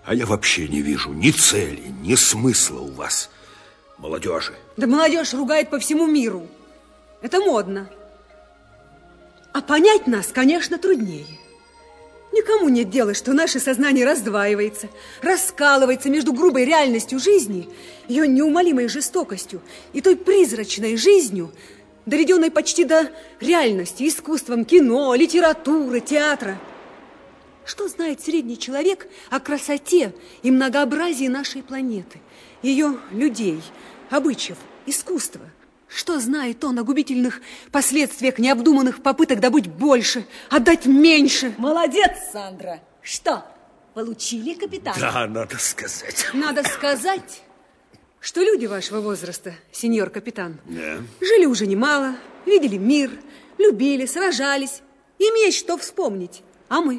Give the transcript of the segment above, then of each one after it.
А я вообще не вижу ни цели, ни смысла у вас, молодежи. Да молодежь ругает по всему миру. Это модно. А понять нас, конечно, труднее. Никому нет дела, что наше сознание раздваивается, раскалывается между грубой реальностью жизни, ее неумолимой жестокостью и той призрачной жизнью, доведенной почти до реальности, искусством кино, литературы, театра. Что знает средний человек о красоте и многообразии нашей планеты, ее людей, обычаев, искусства? Что знает он о губительных последствиях необдуманных попыток добыть больше, отдать меньше? Молодец, Сандра! Что, получили капитана? Да, надо сказать. Надо сказать, что люди вашего возраста, сеньор капитан, Да. жили уже немало, видели мир, любили, сражались, им есть что вспомнить. А мы,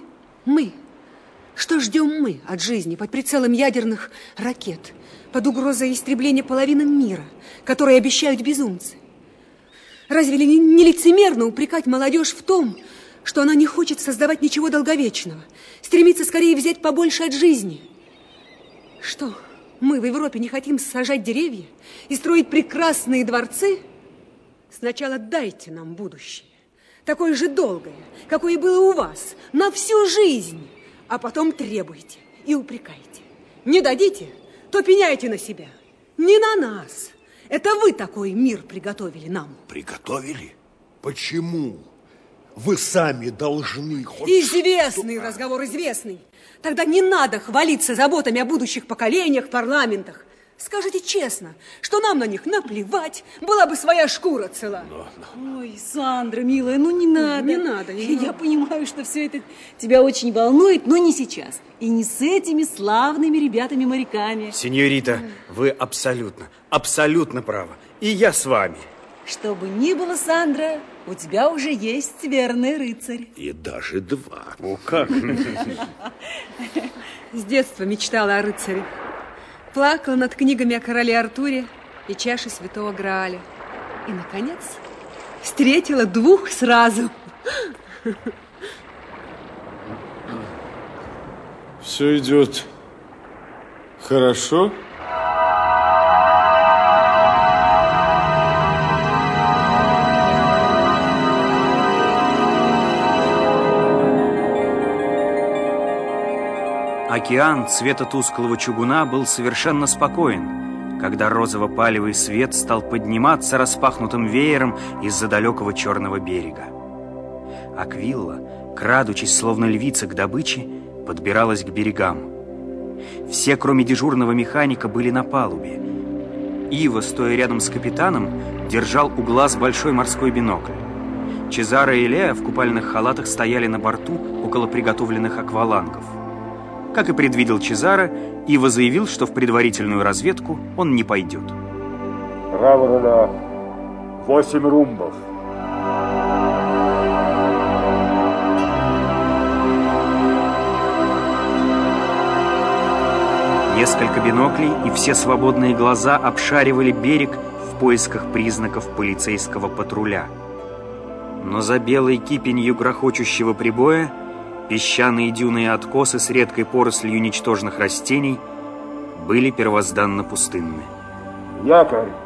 что ждем мы от жизни под прицелом ядерных ракет, под угрозой истребления половины мира, которые обещают безумцы? Разве не лицемерно упрекать молодежь в том, что она не хочет создавать ничего долговечного, стремится скорее взять побольше от жизни? Что, мы в Европе не хотим сажать деревья и строить прекрасные дворцы? Сначала дайте нам будущее, такое же долгое, какое и было у вас, на всю жизнь, а потом требуйте и упрекайте. Не дадите, то пеняйте на себя, не на нас. Это вы такой мир приготовили нам. Приготовили? Почему? Вы сами должны хоть... Известный разговор, известный. Тогда не надо хвалиться заботами о будущих поколениях, парламентах. Скажите честно, что нам на них наплевать, была бы своя шкура цела. Ой, Сандра, милая, ну не надо. Не надо. Я понимаю, что все это тебя очень волнует, но не сейчас. И не с этими славными ребятами-моряками. Сеньорита, вы абсолютно правы. И я с вами. Что бы ни было, Сандра, у тебя уже есть верный рыцарь. И даже два. О, как? С детства мечтала о рыцаре. Плакала над книгами о короле Артуре и чаше святого Грааля. И, наконец, встретила двух сразу. Все идет хорошо? Океан цвета тусклого чугуна был совершенно спокоен, когда розово-палевый свет стал подниматься распахнутым веером из-за далекого черного берега. Аквилла, крадучись, словно львица к добыче, подбиралась к берегам. Все, кроме дежурного механика, были на палубе. Ива, стоя рядом с капитаном, держал у глаз большой морской бинокль. Чезаро и Леа в купальных халатах стояли на борту около приготовленных аквалангов. Как и предвидел Чезаро, Ива заявил, что в предварительную разведку он не пойдет. Право руля, 8 румбов. Несколько биноклей и все свободные глаза обшаривали берег в поисках признаков полицейского патруля. Но за белой кипенью грохочущего прибоя песчаные дюны и откосы с редкой порослью ничтожных растений были первозданно пустынны. Якорь!